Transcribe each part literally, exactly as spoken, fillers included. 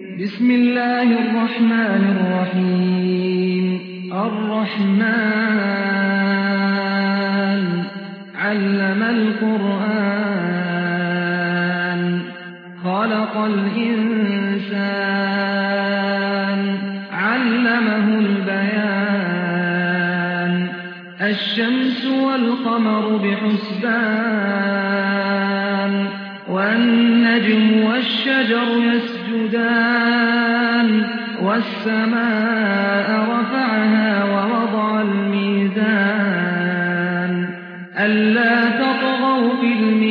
بسم الله الرحمن الرحيم الرحمن علم القرآن خلق الإنسان علمه البيان الشمس والقمر بحسبان والنجم والشجر يسجدان والسماء رفعها ووضع الميزان ألا تطغوا في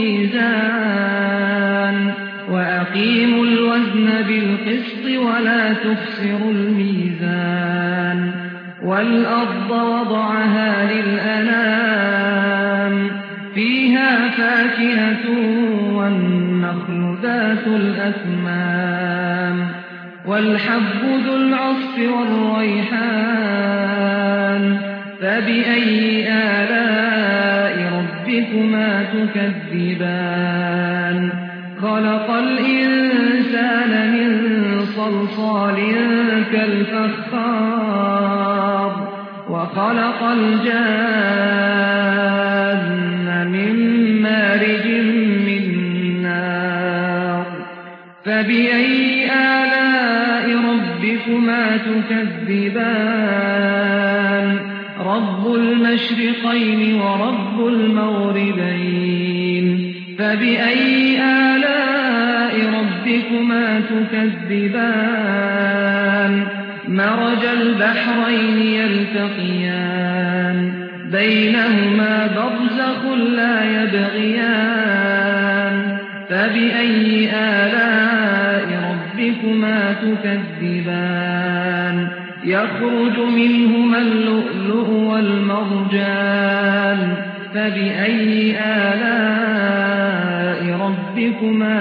الميزان وأقيموا الوزن بالقسط ولا تخسروا الميزان والأرض وضعها للأنام فيها فاكهة والنخل ذات الأكمام والحب ذو العصف والريحان فبأي آلاء ربكما تكذبان خلق الإنسان من صلصال كالفخار وخلق الجان من مارج من نار فبأي آلاء ربكما تكذبان رب المشرقين ورب المغربين فبأي آلاء ربكما تكذبان مرج البحرين يلتقيان بينهما برزخ لا يبغيان فبأي آلاء ربكما تكذبان يخرج منهما اللؤلؤ والمرجان فبأي آلاء ربكما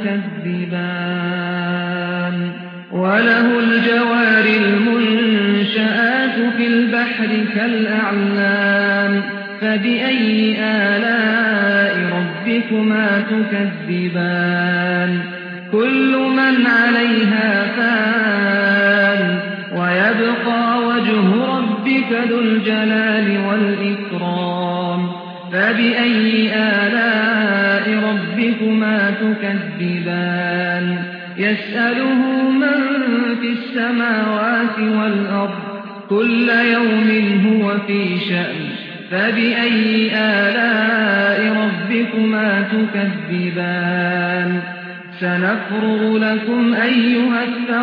تكذبان وله الجوار المنشآت في البحر كالأعلام فبأي آلاء ربكما تكذبان كل من عليها فان ويبقى وجه ربك ذو الجلال والإكرام فبأي آلاء ربكما تكذبان يسأله من في السماوات والأرض كل يوم هو في شأن فبأي آلاء ربكما تكذبان سنفرغ لكم أيها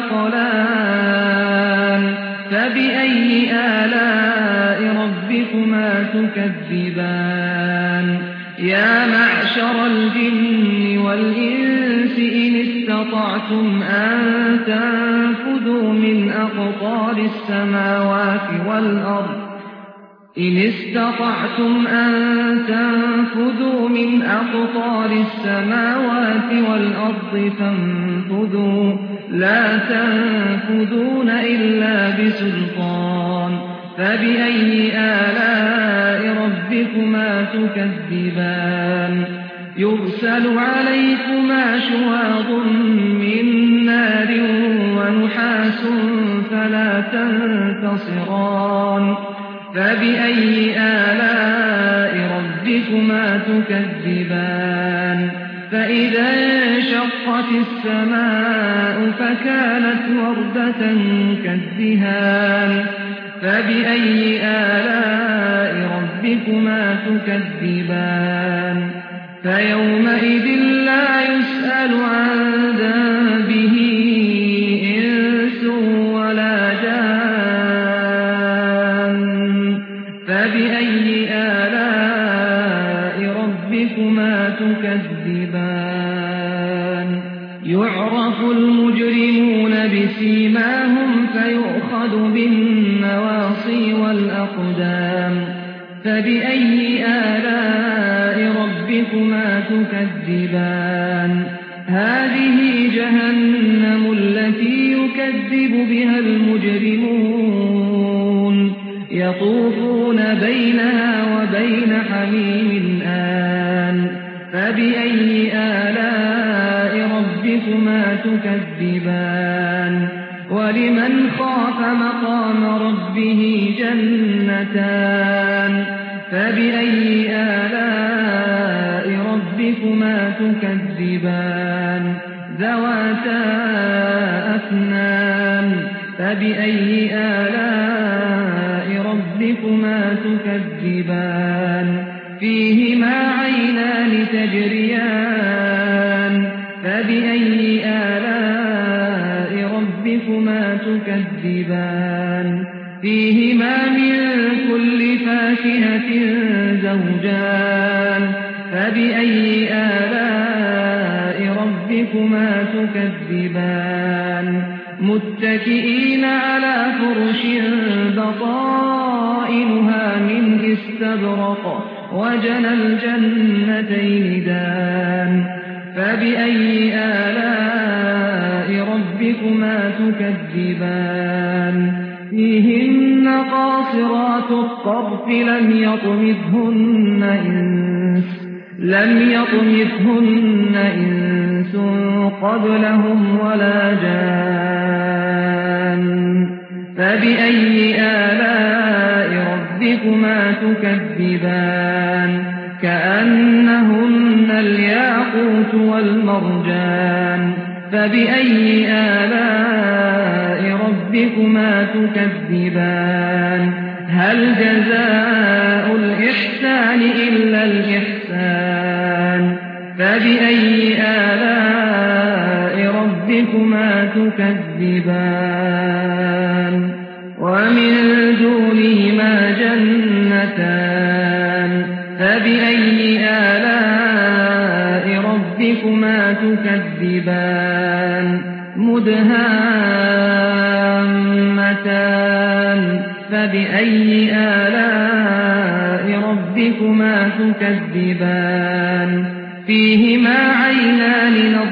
الثقلان فبأي آلاء ربكما تكذبان يا معشر الجن والإنس إن استطعتم أن تنفذوا من أقطار السماوات والأرض إن استطعتم أن تنفذوا من أقطار السماوات والأرض فانفذوا لا تنفذون إلا بسلطان فبأي آلاء ربكما تكذبان يرسل عليكما شواظ من نار ونحاس فلا تنتصران فبأي آلاء ربكما تكذبان فإذا انشقت السماء فكانت وردة كالدهان فبأي آلاء ربكما تكذبان فيومئذ لا يسأل عن ذنبه إنس ولا جان فبأي آلاء ربكما تكذبان يعرف المجرمون بسيماهم فيؤخذ بالنواصي والأقدام فبأي آلاء ربكما تكذبان هذه جهنم التي يكذب بها المجرمون يطوفون بينها وبين حميم آن فبأي آلاء ربكما تكذبان دان ولمن خاف مقام ربه جنتان فبأي آلاء ربكما تكذبان ذواتا أفنان فبأي آلاء ربكما تكذبان فيهما عينان تجريان فبأي آلاء ربكما تكذبان فيهما من كل فاكهة زوجان فبأي آلاء ربكما تكذبان متكئين على فرش بطائنها من استبرق وجنى الجنتين دان فبأي آلاء ربكما تكذبان فيهن قاصرات الطرف لم يطمثهن إنس لم يطمثهن إنس قبلهم ولا جان فبأي آلاء ربكما تكذبان كأنهن الياقوت والمرجان فبأي آلاء ربكما تكذبان هل جزاء الإحسان إلا الإحسان فبأي آلاء ربكما تكذبان ومن دونهما جنتان فبأي آلاء ربكما تكذبان مدهامتان فبأي آلاء ربكما تكذبان فيهما عينان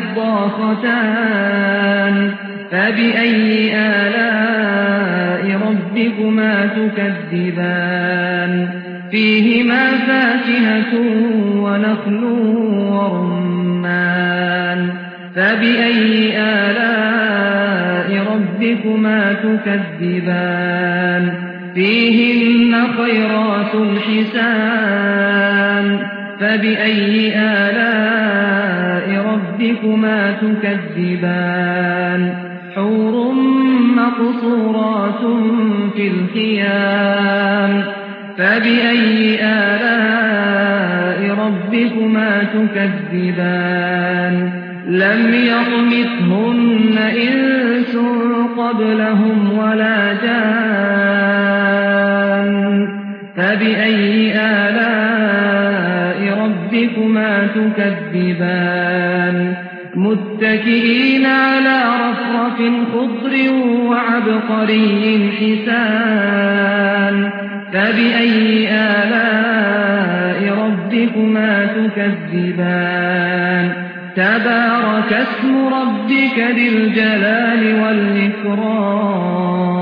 نضاختان فبأي آلاء ربكما تكذبان فيهما فاكهة ونخل ورمان فبأي آلاء ربكما تكذبان فيهن خيرات حسان فبأي آلاء ربكما تكذبان حور مقصورات في الخيام فبأي آلاء ربكما تكذبان لم يطمثهن إنس قبلهم ولا جان فبأي آلاء ربكما تكذبان متكئين على رفرف خضر وعبقري حسان فبأي آلاء ربكما تكذبان تبارك اسم ربك ذي الجلال والإكرام